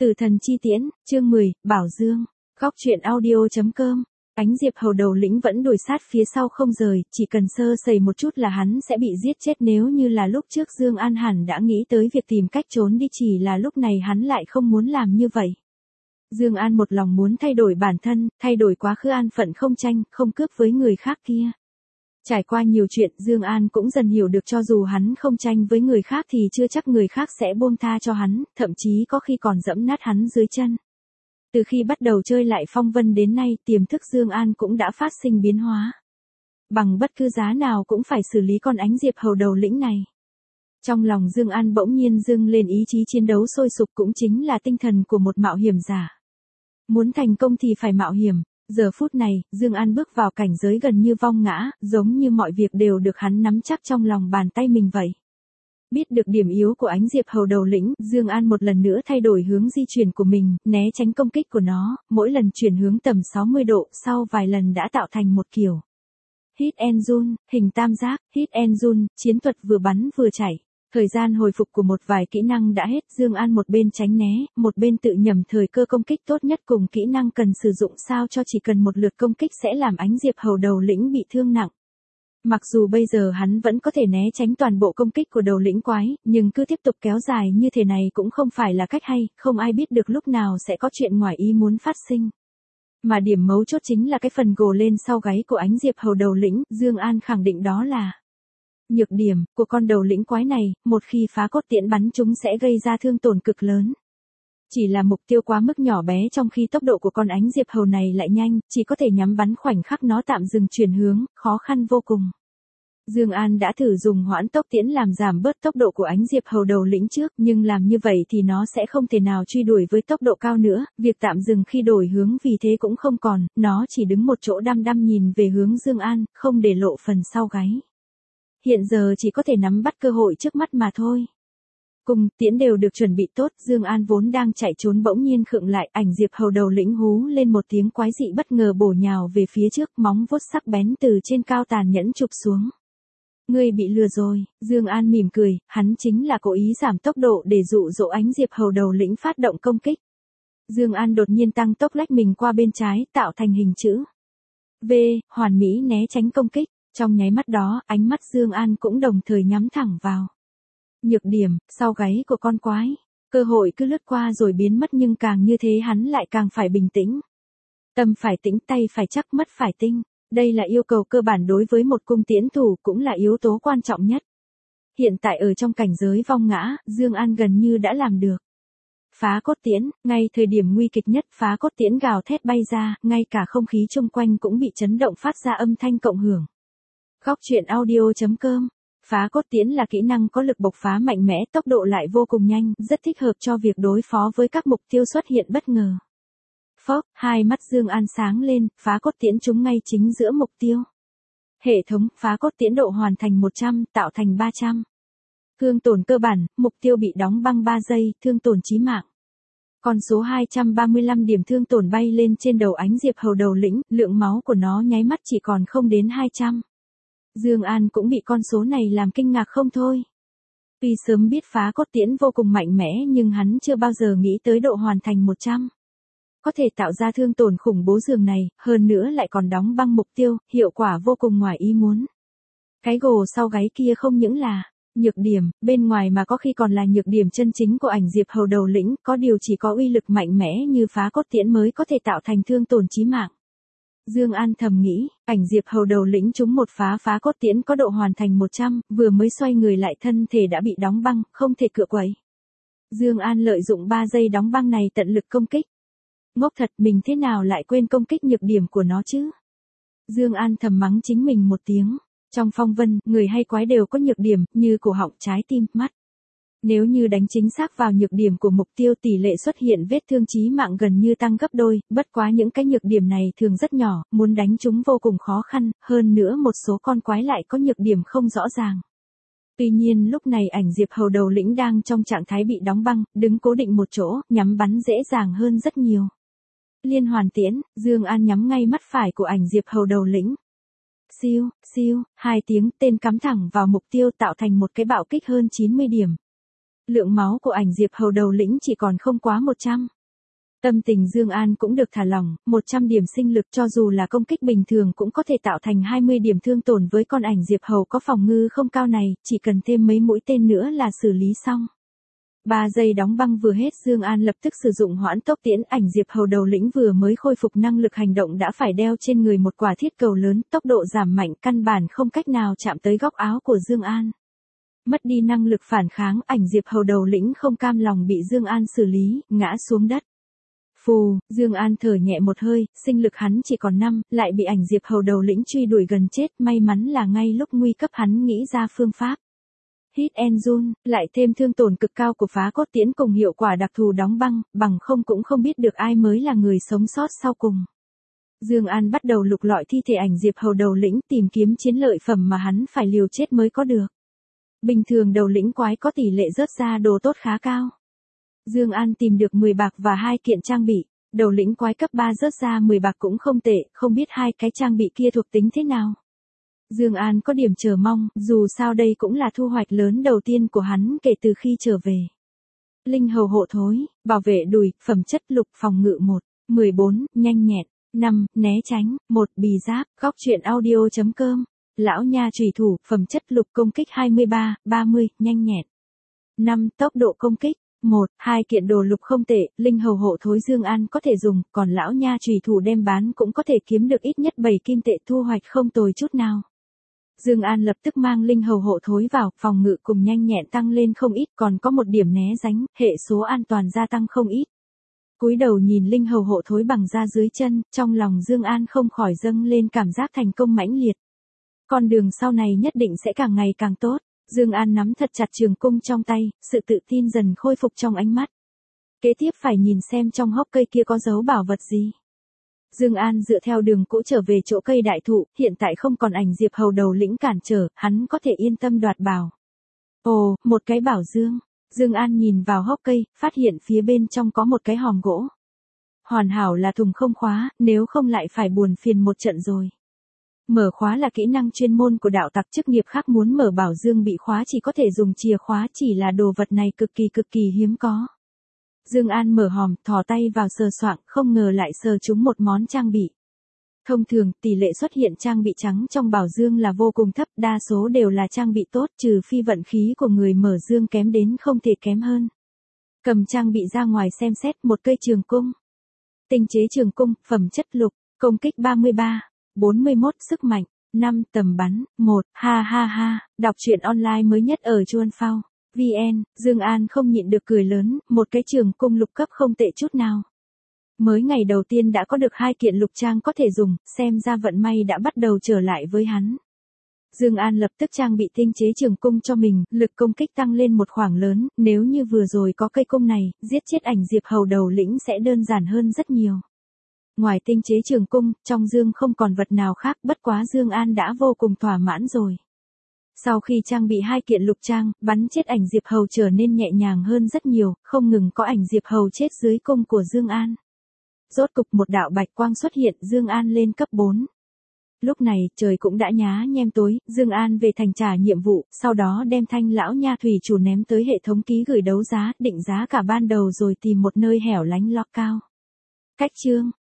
Tử thần chi tiễn, chương 10, Bảo Dương. Góc truyện audio.com. Ánh Diệp Hầu đầu lĩnh vẫn đuổi sát phía sau không rời, chỉ cần sơ sẩy một chút là hắn sẽ bị giết chết. Nếu như là lúc trước Dương An hẳn đã nghĩ tới việc tìm cách trốn đi, chỉ là lúc này hắn lại không muốn làm như vậy. Dương An một lòng muốn thay đổi bản thân, thay đổi quá khứ an phận không tranh, không cướp với người khác kia. Trải qua nhiều chuyện, Dương An cũng dần hiểu được cho dù hắn không tranh với người khác thì chưa chắc người khác sẽ buông tha cho hắn, thậm chí có khi còn giẫm nát hắn dưới chân. Từ khi bắt đầu chơi lại phong vân đến nay, tiềm thức Dương An cũng đã phát sinh biến hóa. Bằng bất cứ giá nào cũng phải xử lý con Ánh Diệp Hầu đầu lĩnh này. Trong lòng Dương An bỗng nhiên dâng lên ý chí chiến đấu sôi sục, cũng chính là tinh thần của một mạo hiểm giả. Muốn thành công thì phải mạo hiểm. Giờ phút này, Dương An bước vào cảnh giới gần như vong ngã, giống như mọi việc đều được hắn nắm chắc trong lòng bàn tay mình vậy. Biết được điểm yếu của Ánh Diệp Hầu đầu lĩnh, Dương An một lần nữa thay đổi hướng di chuyển của mình, né tránh công kích của nó, mỗi lần chuyển hướng tầm 60 độ, sau vài lần đã tạo thành một kiểu hit and run, hình tam giác, hit and run, chiến thuật vừa bắn vừa chạy. Thời gian hồi phục của một vài kỹ năng đã hết, Dương An một bên tránh né, một bên tự nhẩm thời cơ công kích tốt nhất cùng kỹ năng cần sử dụng sao cho chỉ cần một lượt công kích sẽ làm Ánh Diệp Hầu đầu lĩnh bị thương nặng. Mặc dù bây giờ hắn vẫn có thể né tránh toàn bộ công kích của đầu lĩnh quái, nhưng cứ tiếp tục kéo dài như thế này cũng không phải là cách hay, không ai biết được lúc nào sẽ có chuyện ngoài ý muốn phát sinh. Mà điểm mấu chốt chính là cái phần gồ lên sau gáy của Ánh Diệp Hầu đầu lĩnh, Dương An khẳng định đó là nhược điểm của con đầu lĩnh quái này, một khi phá cốt tiễn bắn chúng sẽ gây ra thương tổn cực lớn. Chỉ là mục tiêu quá mức nhỏ bé, trong khi tốc độ của con Ánh Diệp Hầu này lại nhanh, chỉ có thể nhắm bắn khoảnh khắc nó tạm dừng chuyển hướng, khó khăn vô cùng. Dương An đã thử dùng hoãn tốc tiễn làm giảm bớt tốc độ của Ánh Diệp Hầu đầu lĩnh trước, nhưng làm như vậy thì nó sẽ không thể nào truy đuổi với tốc độ cao nữa, việc tạm dừng khi đổi hướng vì thế cũng không còn, nó chỉ đứng một chỗ đăm đăm nhìn về hướng Dương An, không để lộ phần sau gáy. Hiện giờ chỉ có thể nắm bắt cơ hội trước mắt mà thôi. Cùng tiễn đều được chuẩn bị tốt, Dương An vốn đang chạy trốn bỗng nhiên khựng lại, Ảnh Diệp Hầu đầu lĩnh hú lên một tiếng quái dị bất ngờ bổ nhào về phía trước, móng vuốt sắc bén từ trên cao tàn nhẫn chụp xuống. Ngươi bị lừa rồi, Dương An mỉm cười, hắn chính là cố ý giảm tốc độ để dụ dỗ Ánh Diệp Hầu đầu lĩnh phát động công kích. Dương An đột nhiên tăng tốc lách mình qua bên trái, tạo thành hình chữ V, hoàn mỹ né tránh công kích. Trong nháy mắt đó, ánh mắt Dương An cũng đồng thời nhắm thẳng vào nhược điểm sau gáy của con quái. Cơ hội cứ lướt qua rồi biến mất, nhưng càng như thế hắn lại càng phải bình tĩnh. Tâm phải tĩnh, tay phải chắc, mắt phải tinh. Đây là yêu cầu cơ bản đối với một cung tiễn thủ, cũng là yếu tố quan trọng nhất. Hiện tại ở trong cảnh giới vong ngã, Dương An gần như đã làm được. Phá cốt tiễn, ngay thời điểm nguy kịch nhất, phá cốt tiễn gào thét bay ra, ngay cả không khí xung quanh cũng bị chấn động phát ra âm thanh cộng hưởng. Góc truyện audio.com. Phá cốt tiễn là kỹ năng có lực bộc phá mạnh mẽ, tốc độ lại vô cùng nhanh, rất thích hợp cho việc đối phó với các mục tiêu xuất hiện bất ngờ. Phốc, hai mắt Dương An sáng lên, phá cốt tiễn trúng ngay chính giữa mục tiêu. Hệ thống, phá cốt tiễn độ hoàn thành 100, tạo thành 300. Thương tổn cơ bản, mục tiêu bị đóng băng 3 giây, thương tổn chí mạng. Con số 235 điểm thương tổn bay lên trên đầu Ánh Diệp Hầu đầu lĩnh, lượng máu của nó nháy mắt chỉ còn không đến 200. Dương An cũng bị con số này làm kinh ngạc không thôi. Tuy sớm biết phá cốt tiễn vô cùng mạnh mẽ, nhưng hắn chưa bao giờ nghĩ tới độ hoàn thành 100. Có thể tạo ra thương tổn khủng bố dường này, hơn nữa lại còn đóng băng mục tiêu, hiệu quả vô cùng ngoài ý muốn. Cái gồ sau gáy kia không những là nhược điểm, bên ngoài mà có khi còn là nhược điểm chân chính của Ảnh Diệp Hầu đầu lĩnh, có điều chỉ có uy lực mạnh mẽ như phá cốt tiễn mới có thể tạo thành thương tổn chí mạng. Dương An thầm nghĩ, Ảnh Diệp Hầu đầu lĩnh trúng một phá cốt tiễn có độ hoàn thành 100, vừa mới xoay người lại thân thể đã bị đóng băng, không thể cựa quậy. Dương An lợi dụng 3 giây đóng băng này tận lực công kích. Ngốc thật, mình thế nào lại quên công kích nhược điểm của nó chứ? Dương An thầm mắng chính mình một tiếng. Trong phong vân, người hay quái đều có nhược điểm, như cổ họng, trái tim, mắt. Nếu như đánh chính xác vào nhược điểm của mục tiêu, tỷ lệ xuất hiện vết thương chí mạng gần như tăng gấp đôi, bất quá những cái nhược điểm này thường rất nhỏ, muốn đánh chúng vô cùng khó khăn, hơn nữa một số con quái lại có nhược điểm không rõ ràng. Tuy nhiên lúc này Ảnh Diệp Hầu đầu lĩnh đang trong trạng thái bị đóng băng, đứng cố định một chỗ, nhắm bắn dễ dàng hơn rất nhiều. Liên hoàn tiễn, Dương An nhắm ngay mắt phải của Ảnh Diệp Hầu đầu lĩnh. Siêu, siêu, 2 tiếng, tên cắm thẳng vào mục tiêu tạo thành một cái bạo kích hơn 90 điểm. Lượng máu của ảnh Diệp Hầu đầu lĩnh chỉ còn không quá 100. Tâm tình Dương An cũng được thả lỏng, 100 điểm sinh lực cho dù là công kích bình thường cũng có thể tạo thành 20 điểm thương tổn với con ảnh Diệp Hầu có phòng ngự không cao này, chỉ cần thêm mấy mũi tên nữa là xử lý xong. 3 giây đóng băng vừa hết, Dương An lập tức sử dụng hoãn tốc tiễn, ảnh Diệp Hầu đầu lĩnh vừa mới khôi phục năng lực hành động đã phải đeo trên người một quả thiết cầu lớn, tốc độ giảm mạnh, căn bản không cách nào chạm tới góc áo của Dương An. Mất đi năng lực phản kháng, ảnh Diệp Hầu đầu lĩnh không cam lòng bị Dương An xử lý, ngã xuống đất. Phù, Dương An thở nhẹ một hơi, sinh lực hắn chỉ còn 5, lại bị ảnh Diệp Hầu đầu lĩnh truy đuổi gần chết, may mắn là ngay lúc nguy cấp hắn nghĩ ra phương pháp. Hit and run, lại thêm thương tổn cực cao của phá cốt tiễn cùng hiệu quả đặc thù đóng băng, bằng không cũng không biết được ai mới là người sống sót sau cùng. Dương An bắt đầu lục lọi thi thể ảnh Diệp Hầu đầu lĩnh, tìm kiếm chiến lợi phẩm mà hắn phải liều chết mới có được. Bình thường đầu lĩnh quái có tỷ lệ rớt ra đồ tốt khá cao. Dương An tìm được 10 bạc và 2 kiện trang bị, đầu lĩnh quái cấp 3 rớt ra 10 bạc cũng không tệ, không biết hai cái trang bị kia thuộc tính thế nào. Dương An có điểm chờ mong, dù sao đây cũng là thu hoạch lớn đầu tiên của hắn kể từ khi trở về. Linh hầu hộ thối, bảo vệ đùi, phẩm chất lục, phòng ngự 1, 14, nhanh nhẹn, 5, né tránh, 1, bì giáp, góc truyện audio.com. Lão nha chủy thủ, phẩm chất lục, công kích 23, 30, nhanh nhẹn. 5, tốc độ công kích. 1, 2 kiện đồ lục không tệ, linh hầu hộ thối Dương An có thể dùng, còn lão nha chủy thủ đem bán cũng có thể kiếm được ít nhất 7 kim tệ, thu hoạch không tồi chút nào. Dương An lập tức mang linh hầu hộ thối vào, phòng ngự cùng nhanh nhẹn tăng lên không ít, còn có một điểm né tránh, hệ số an toàn gia tăng không ít. Cúi đầu nhìn linh hầu hộ thối bằng da dưới chân, trong lòng Dương An không khỏi dâng lên cảm giác thành công mãnh liệt. Con đường sau này nhất định sẽ càng ngày càng tốt. Dương An nắm thật chặt trường cung trong tay, sự tự tin dần khôi phục trong ánh mắt. Kế tiếp phải nhìn xem trong hốc cây kia có giấu bảo vật gì. Dương An dựa theo đường cũ trở về chỗ cây đại thụ, hiện tại không còn ảnh Diệp Hầu đầu lĩnh cản trở, hắn có thể yên tâm đoạt bảo. Ồ, một cái bảo dương. Dương An nhìn vào hốc cây, phát hiện phía bên trong có một cái hòm gỗ. Hoàn hảo là thùng không khóa, nếu không lại phải buồn phiền một trận rồi. Mở khóa là kỹ năng chuyên môn của đạo tặc, chức nghiệp khác muốn mở bảo dương bị khóa chỉ có thể dùng chìa khóa, chỉ là đồ vật này cực kỳ hiếm có. Dương An mở hòm, thò tay vào sờ soạng, không ngờ lại sờ trúng một món trang bị. Thông thường, tỷ lệ xuất hiện trang bị trắng trong bảo dương là vô cùng thấp, đa số đều là trang bị tốt, trừ phi vận khí của người mở dương kém đến không thể kém hơn. Cầm trang bị ra ngoài xem xét, một cây trường cung. Tinh chế trường cung, phẩm chất lục, công kích 33, 41, sức mạnh, 5, tầm bắn, 1, ha ha ha, đọc truyện online mới nhất ở Chuan Phao. VN, Dương An không nhịn được cười lớn, một cái trường cung lục cấp không tệ chút nào. Mới ngày đầu tiên đã có được 2 kiện lục trang có thể dùng, xem ra vận may đã bắt đầu trở lại với hắn. Dương An lập tức trang bị tinh chế trường cung cho mình, lực công kích tăng lên một khoảng lớn, nếu như vừa rồi có cây cung này, giết chết ảnh Diệp Hầu đầu lĩnh sẽ đơn giản hơn rất nhiều. Ngoài tinh chế trường cung, trong dương không còn vật nào khác, bất quá Dương An đã vô cùng thỏa mãn rồi. Sau khi trang bị 2 kiện lục trang, bắn chết ảnh Diệp Hầu trở nên nhẹ nhàng hơn rất nhiều, không ngừng có ảnh Diệp Hầu chết dưới cung của Dương An. Rốt cục một đạo bạch quang xuất hiện, Dương An lên cấp 4. Lúc này, trời cũng đã nhá nhem tối, Dương An về thành trả nhiệm vụ, sau đó đem thanh lão nha thủy chủ ném tới hệ thống ký gửi đấu giá, định giá cả ban đầu rồi tìm một nơi hẻo lánh lót cao. Cách chương